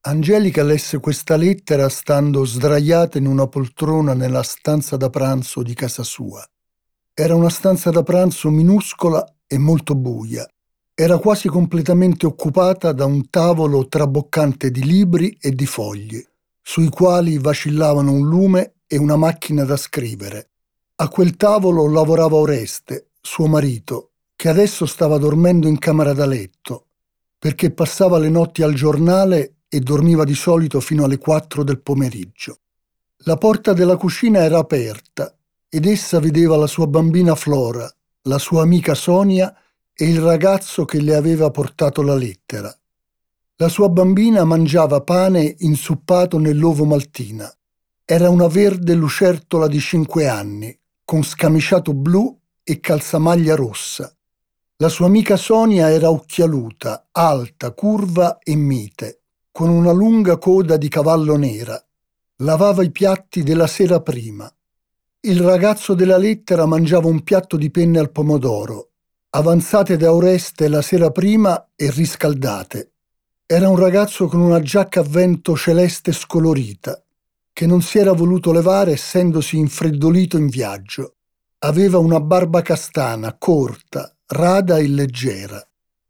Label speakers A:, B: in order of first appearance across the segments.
A: Angelica lesse questa lettera stando sdraiata in una poltrona nella stanza da pranzo di casa sua. Era una stanza da pranzo minuscola e molto buia. Era quasi completamente occupata da un tavolo traboccante di libri e di fogli, sui quali vacillavano un lume e una macchina da scrivere. A quel tavolo lavorava Oreste, suo marito, che adesso stava dormendo in camera da letto, perché passava le notti al giornale e dormiva di solito fino alle 4 del pomeriggio. La porta della cucina era aperta ed essa vedeva la sua bambina Flora, la sua amica Sonia e il ragazzo che le aveva portato la lettera. La sua bambina mangiava pane insuppato nell'uovo maltina. Era una verde lucertola di 5 anni, con scamiciato blu e calzamaglia rossa. La sua amica Sonia era occhialuta, alta, curva e mite, con una lunga coda di cavallo nera. Lavava i piatti della sera prima. Il ragazzo della lettera mangiava un piatto di penne al pomodoro, avanzate da Oreste la sera prima e riscaldate. Era un ragazzo con una giacca a vento celeste scolorita, che non si era voluto levare essendosi infreddolito in viaggio. Aveva una barba castana, corta, rada e leggera.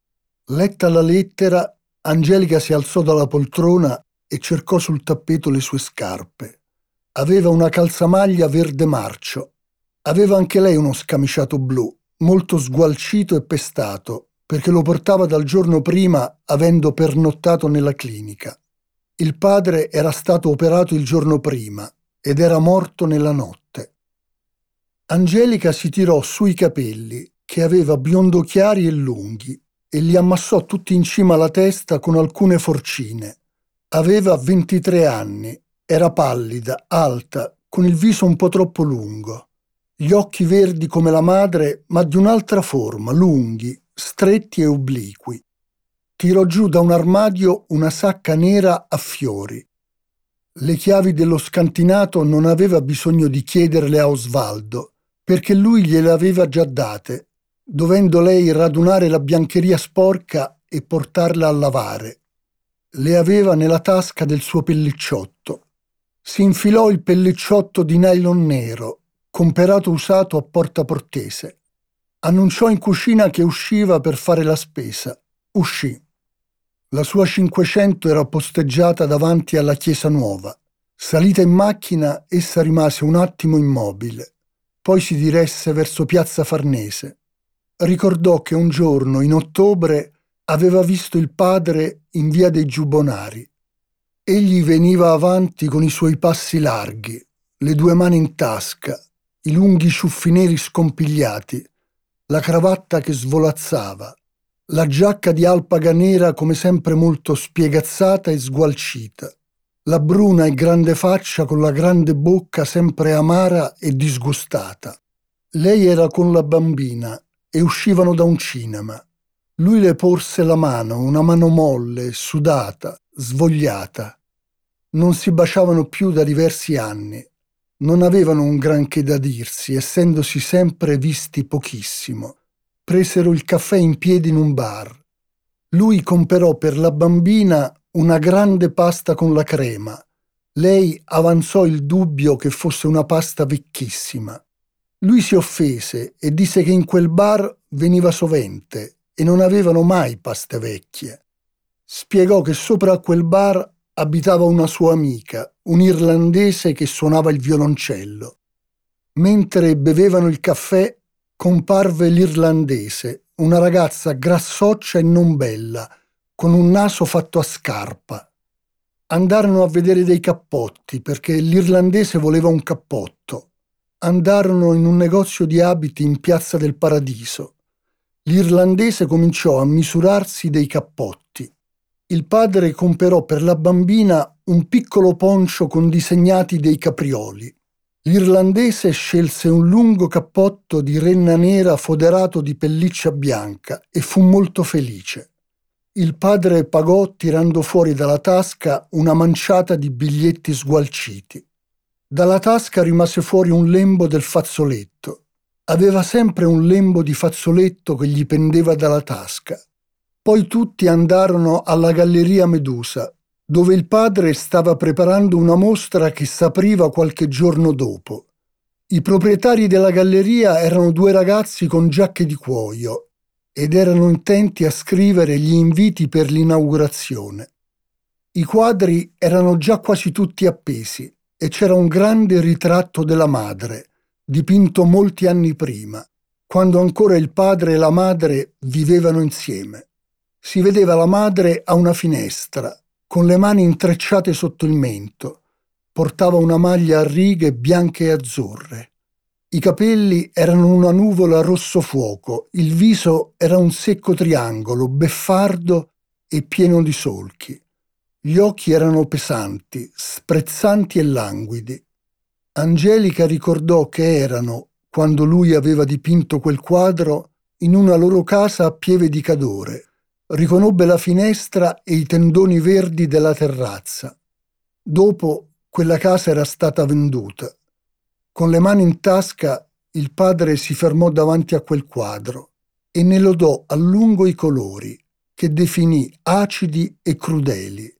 A: Letta la lettera, Angelica si alzò dalla poltrona e cercò sul tappeto le sue scarpe. Aveva una calzamaglia verde marcio. Aveva anche lei uno scamiciato blu, molto sgualcito e pestato, perché lo portava dal giorno prima, avendo pernottato nella clinica. Il padre era stato operato il giorno prima ed era morto nella notte. Angelica si tirò sui capelli, che aveva biondo chiari e lunghi, e li ammassò tutti in cima alla testa con alcune forcine. Aveva 23 anni, era pallida, alta, con il viso un po' troppo lungo, gli occhi verdi come la madre, ma di un'altra forma, lunghi, stretti e obliqui. Tirò giù da un armadio una sacca nera a fiori. Le chiavi dello scantinato non aveva bisogno di chiederle a Osvaldo, perché lui gliele aveva già date, dovendo lei radunare la biancheria sporca e portarla a lavare. Le aveva nella tasca del suo pellicciotto. Si infilò il pellicciotto di nylon nero, comperato usato a Porta Portese. Annunciò in cucina che usciva per fare la spesa. Uscì. La sua 500 era posteggiata davanti alla Chiesa Nuova. Salita in macchina, essa rimase un attimo immobile. Poi si diresse verso Piazza Farnese. Ricordò che un giorno, in ottobre, aveva visto il padre in via dei Giubbonari. Egli veniva avanti con i suoi passi larghi, le 2 mani in tasca, i lunghi ciuffi neri scompigliati, la cravatta che svolazzava, la giacca di alpaga nera come sempre molto spiegazzata e sgualcita, la bruna e grande faccia con la grande bocca sempre amara e disgustata. Lei era con la bambina e uscivano da un cinema. Lui le porse la mano, una mano molle, sudata, svogliata. Non si baciavano più da diversi anni. Non avevano un granché da dirsi, essendosi sempre visti pochissimo. Presero il caffè in piedi in un bar. Lui comperò per la bambina una grande pasta con la crema. Lei avanzò il dubbio che fosse una pasta vecchissima. Lui si offese e disse che in quel bar veniva sovente e non avevano mai paste vecchie. Spiegò che sopra a quel bar abitava una sua amica, un irlandese che suonava il violoncello. Mentre bevevano il caffè, comparve l'irlandese, una ragazza grassoccia e non bella, con un naso fatto a scarpa. Andarono a vedere dei cappotti, perché l'irlandese voleva un cappotto. Andarono in un negozio di abiti in Piazza del Paradiso. L'irlandese cominciò a misurarsi dei cappotti. Il padre comperò per la bambina un piccolo poncio con disegnati dei caprioli. L'irlandese scelse un lungo cappotto di renna nera foderato di pelliccia bianca e fu molto felice. Il padre pagò tirando fuori dalla tasca una manciata di biglietti sgualciti. Dalla tasca rimase fuori un lembo del fazzoletto. Aveva sempre un lembo di fazzoletto che gli pendeva dalla tasca. Poi tutti andarono alla Galleria Medusa, dove il padre stava preparando una mostra che s'apriva qualche giorno dopo. I proprietari della galleria erano due ragazzi con giacche di cuoio ed erano intenti a scrivere gli inviti per l'inaugurazione. I quadri erano già quasi tutti appesi e c'era un grande ritratto della madre, dipinto molti anni prima, quando ancora il padre e la madre vivevano insieme. Si vedeva la madre a una finestra, con le mani intrecciate sotto il mento. Portava una maglia a righe bianche e azzurre. I capelli erano una nuvola rosso fuoco, il viso era un secco triangolo, beffardo e pieno di solchi. Gli occhi erano pesanti, sprezzanti e languidi. Angelica ricordò che erano, quando lui aveva dipinto quel quadro, in una loro casa a Pieve di Cadore. Riconobbe la finestra e i tendoni verdi della terrazza. Dopo, quella casa era stata venduta. Con le mani in tasca, il padre si fermò davanti a quel quadro e ne lodò a lungo i colori, che definì acidi e crudeli.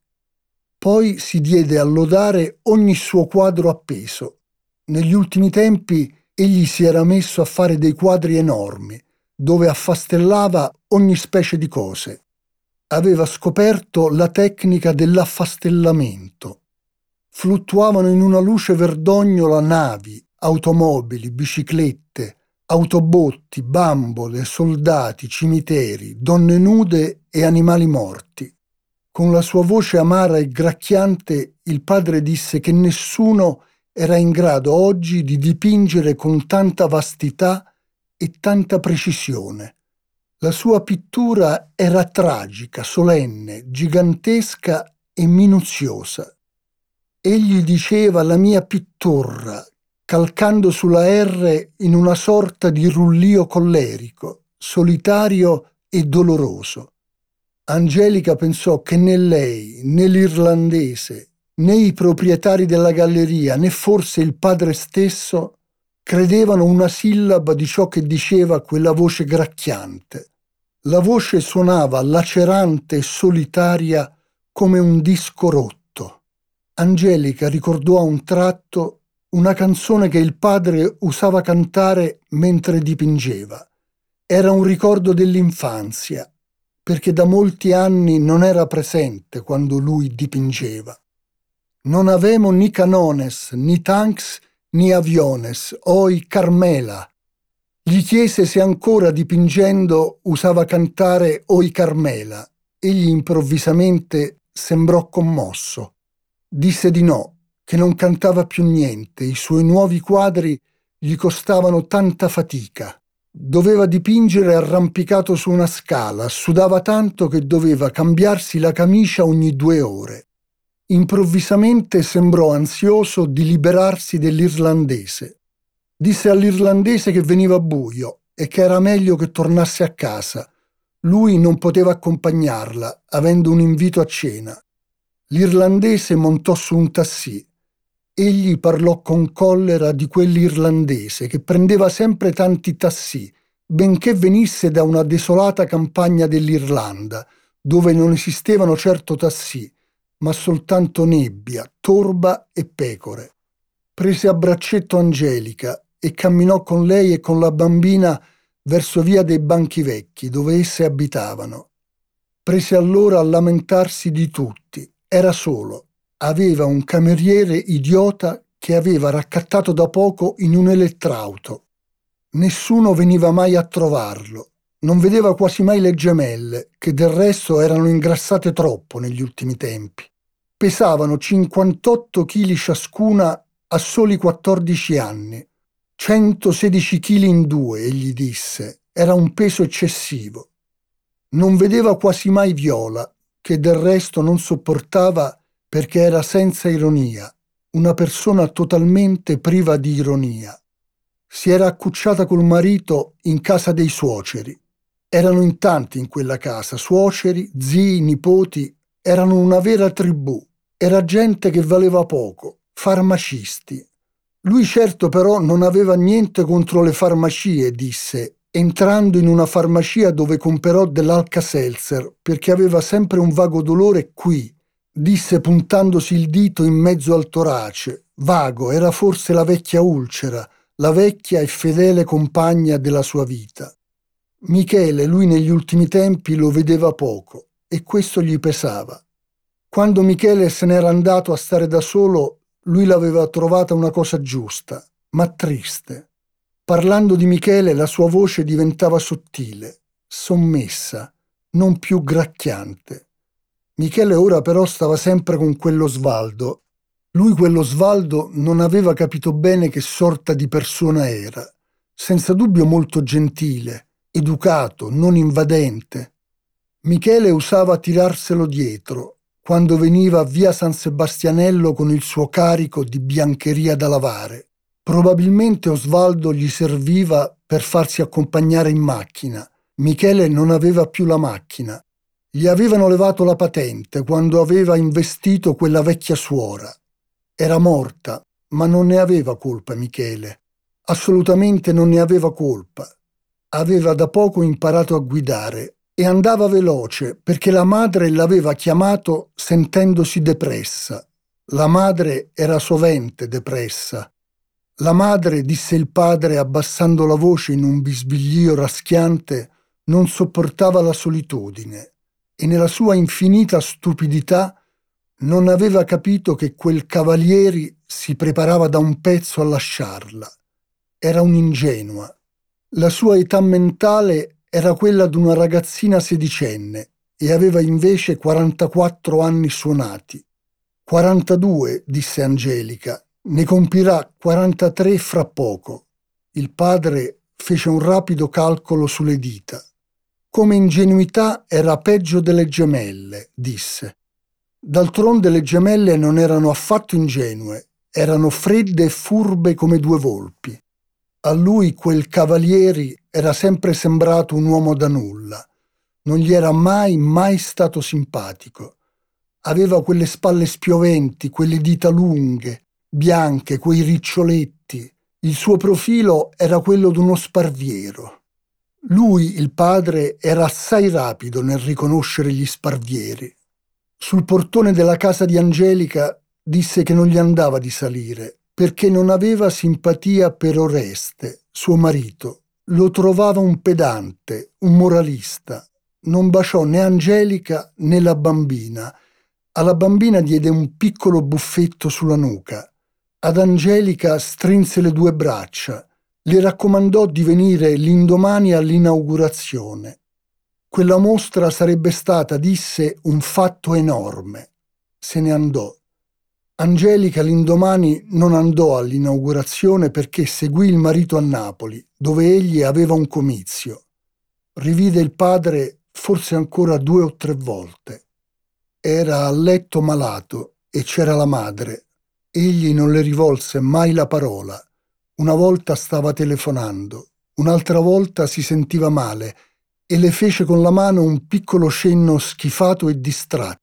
A: Poi si diede a lodare ogni suo quadro appeso. Negli ultimi tempi egli si era messo a fare dei quadri enormi, dove affastellava ogni specie di cose. Aveva scoperto la tecnica dell'affastellamento. Fluttuavano in una luce verdognola navi, automobili, biciclette, autobotti, bambole, soldati, cimiteri, donne nude e animali morti. Con la sua voce amara e gracchiante, il padre disse che nessuno era in grado oggi di dipingere con tanta vastità e tanta precisione. La sua pittura era tragica, solenne, gigantesca e minuziosa. Egli diceva la mia pittura, calcando sulla R in una sorta di rullio collerico, solitario e doloroso. Angelica pensò che né lei, né l'irlandese, né i proprietari della galleria, né forse il padre stesso credevano una sillaba di ciò che diceva quella voce gracchiante. La voce suonava lacerante e solitaria come un disco rotto. Angelica ricordò a un tratto una canzone che il padre usava cantare mentre dipingeva. Era un ricordo dell'infanzia, perché da molti anni non era presente quando lui dipingeva. Non avemo ni canones, ni tanks, ni aviones, oi Carmela. Gli chiese se ancora dipingendo usava cantare oi Carmela. Egli improvvisamente sembrò commosso. Disse di no, che non cantava più niente, i suoi nuovi quadri gli costavano tanta fatica. Doveva dipingere arrampicato su una scala, sudava tanto che doveva cambiarsi la camicia ogni 2 ore. Improvvisamente sembrò ansioso di liberarsi dell'irlandese. Disse all'irlandese che veniva buio e che era meglio che tornasse a casa. Lui non poteva accompagnarla, avendo un invito a cena. L'irlandese montò su un tassì. Egli parlò con collera di quell'irlandese che prendeva sempre tanti tassì, benché venisse da una desolata campagna dell'Irlanda, dove non esistevano certo tassì, ma soltanto nebbia, torba e pecore. Prese a braccetto Angelica e camminò con lei e con la bambina verso via dei Banchi Vecchi, dove esse abitavano. Prese allora a lamentarsi di tutti. Era solo. Aveva un cameriere idiota che aveva raccattato da poco in un elettrauto. Nessuno veniva mai a trovarlo. Non vedeva quasi mai le gemelle, che del resto erano ingrassate troppo negli ultimi tempi. Pesavano 58 chili ciascuna a soli 14 anni. 116 chili in 2, egli disse. Era un peso eccessivo. Non vedeva quasi mai Viola, che del resto non sopportava perché era senza ironia, una persona totalmente priva di ironia. Si era accucciata col marito in casa dei suoceri. Erano in tanti in quella casa, suoceri, zii, nipoti, erano una vera tribù. Era gente che valeva poco, farmacisti. Lui certo però non aveva niente contro le farmacie, disse, entrando in una farmacia dove comperò dell'Alka-Seltzer perché aveva sempre un vago dolore qui, disse puntandosi il dito in mezzo al torace. Vago, era forse la vecchia ulcera, la vecchia e fedele compagna della sua vita. Michele, lui negli ultimi tempi lo vedeva poco e questo gli pesava. Quando Michele se n'era andato a stare da solo, lui l'aveva trovata una cosa giusta, ma triste. Parlando di Michele, la sua voce diventava sottile, sommessa, non più gracchiante. Michele ora però stava sempre con quell'Osvaldo. Lui quell'Osvaldo non aveva capito bene che sorta di persona era. Senza dubbio molto gentile, educato, non invadente. Michele usava tirarselo dietro quando veniva via San Sebastianello con il suo carico di biancheria da lavare. Probabilmente Osvaldo gli serviva per farsi accompagnare in macchina. Michele non aveva più la macchina. Gli avevano levato la patente quando aveva investito quella vecchia suora. Era morta, ma non ne aveva colpa Michele. Assolutamente non ne aveva colpa. Aveva da poco imparato a guidare e andava veloce perché la madre l'aveva chiamato sentendosi depressa. La madre era sovente depressa. La madre, disse il padre abbassando la voce in un bisbiglio raschiante, non sopportava la solitudine e nella sua infinita stupidità non aveva capito che quel Cavalieri si preparava da un pezzo a lasciarla. Era un'ingenua. La sua età mentale era quella di una ragazzina sedicenne e aveva invece 44 anni suonati. 42, disse Angelica, ne compirà 43 fra poco. Il padre fece un rapido calcolo sulle dita. Come ingenuità era peggio delle gemelle, disse. D'altronde le gemelle non erano affatto ingenue, erano fredde e furbe come due volpi. A lui quel Cavalieri era sempre sembrato un uomo da nulla. Non gli era mai stato simpatico. Aveva quelle spalle spioventi, quelle dita lunghe, bianche, quei riccioletti. Il suo profilo era quello d'uno sparviero. Lui, il padre, era assai rapido nel riconoscere gli sparvieri. Sul portone della casa di Angelica disse che non gli andava di salire perché non aveva simpatia per Oreste, suo marito. Lo trovava un pedante, un moralista. Non baciò né Angelica né la bambina. Alla bambina diede un piccolo buffetto sulla nuca. Ad Angelica strinse le due braccia. Le raccomandò di venire l'indomani all'inaugurazione. Quella mostra sarebbe stata, disse, un fatto enorme. Se ne andò. Angelica l'indomani non andò all'inaugurazione perché seguì il marito a Napoli, dove egli aveva un comizio. Rivide il padre forse ancora 2 o 3 volte. Era a letto malato e c'era la madre. Egli non le rivolse mai la parola. Una volta stava telefonando, un'altra volta si sentiva male e le fece con la mano un piccolo cenno schifato e distratto.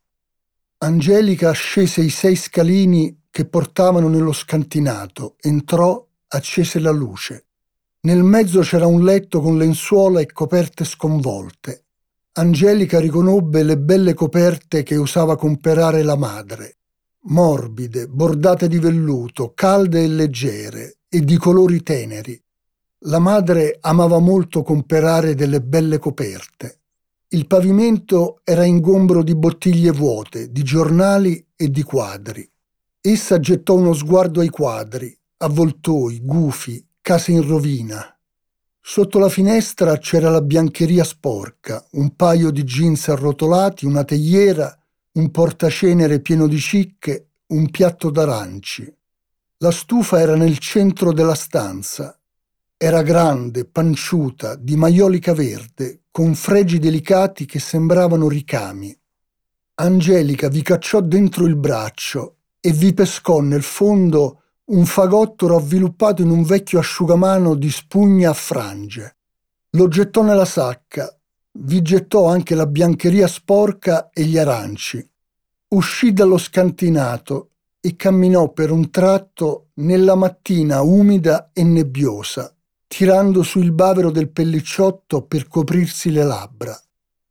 A: Angelica scese i 6 scalini che portavano nello scantinato, entrò, accese la luce. Nel mezzo c'era un letto con lenzuola e coperte sconvolte. Angelica riconobbe le belle coperte che usava comperare la madre, morbide, bordate di velluto, calde e leggere e di colori teneri. La madre amava molto comperare delle belle coperte. Il pavimento era ingombro di bottiglie vuote, di giornali e di quadri. Essa gettò uno sguardo ai quadri, avvoltoi, gufi, case in rovina. Sotto la finestra c'era la biancheria sporca, un paio di jeans arrotolati, una teiera, un portacenere pieno di cicche, un piatto d'aranci. La stufa era nel centro della stanza. Era grande, panciuta, di maiolica verde, con fregi delicati che sembravano ricami. Angelica vi cacciò dentro il braccio e vi pescò nel fondo un fagotto ravviluppato in un vecchio asciugamano di spugna a frange. Lo gettò nella sacca, vi gettò anche la biancheria sporca e gli aranci. Uscì dallo scantinato e camminò per un tratto nella mattina umida e nebbiosa, tirando su il bavero del pellicciotto per coprirsi le labbra.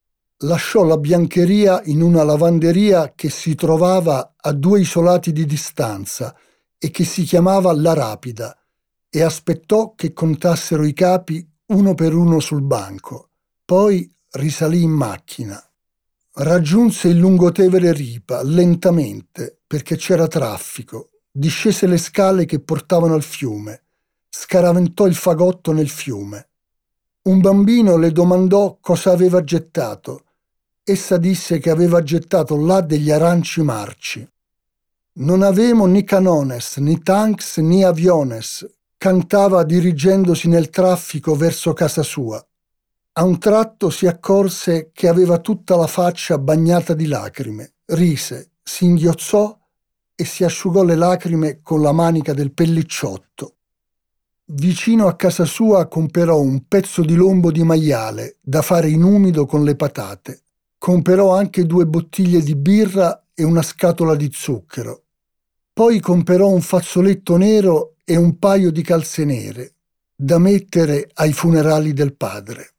A: lasciò la biancheria in una lavanderia che si trovava a 2 isolati di distanza e che si chiamava La Rapida e aspettò che contassero i capi uno per uno sul banco. Poi risalì in macchina. Raggiunse il lungotevere Ripa lentamente perché c'era traffico. Discese le scale che portavano al fiume. Scaraventò il fagotto nel fiume. Un bambino le domandò cosa aveva gettato. Essa disse che aveva gettato là degli aranci marci. Non avemo ni canones, ni tanks, ni aviones, cantava dirigendosi nel traffico verso casa sua. A un tratto si accorse che aveva tutta la faccia bagnata di lacrime, rise, si inghiozzò e si asciugò le lacrime con la manica del pellicciotto. Vicino a casa sua comperò un pezzo di lombo di maiale da fare in umido con le patate. Comperò anche 2 bottiglie di birra e una scatola di zucchero. Poi comperò un fazzoletto nero e un paio di calze nere da mettere ai funerali del padre.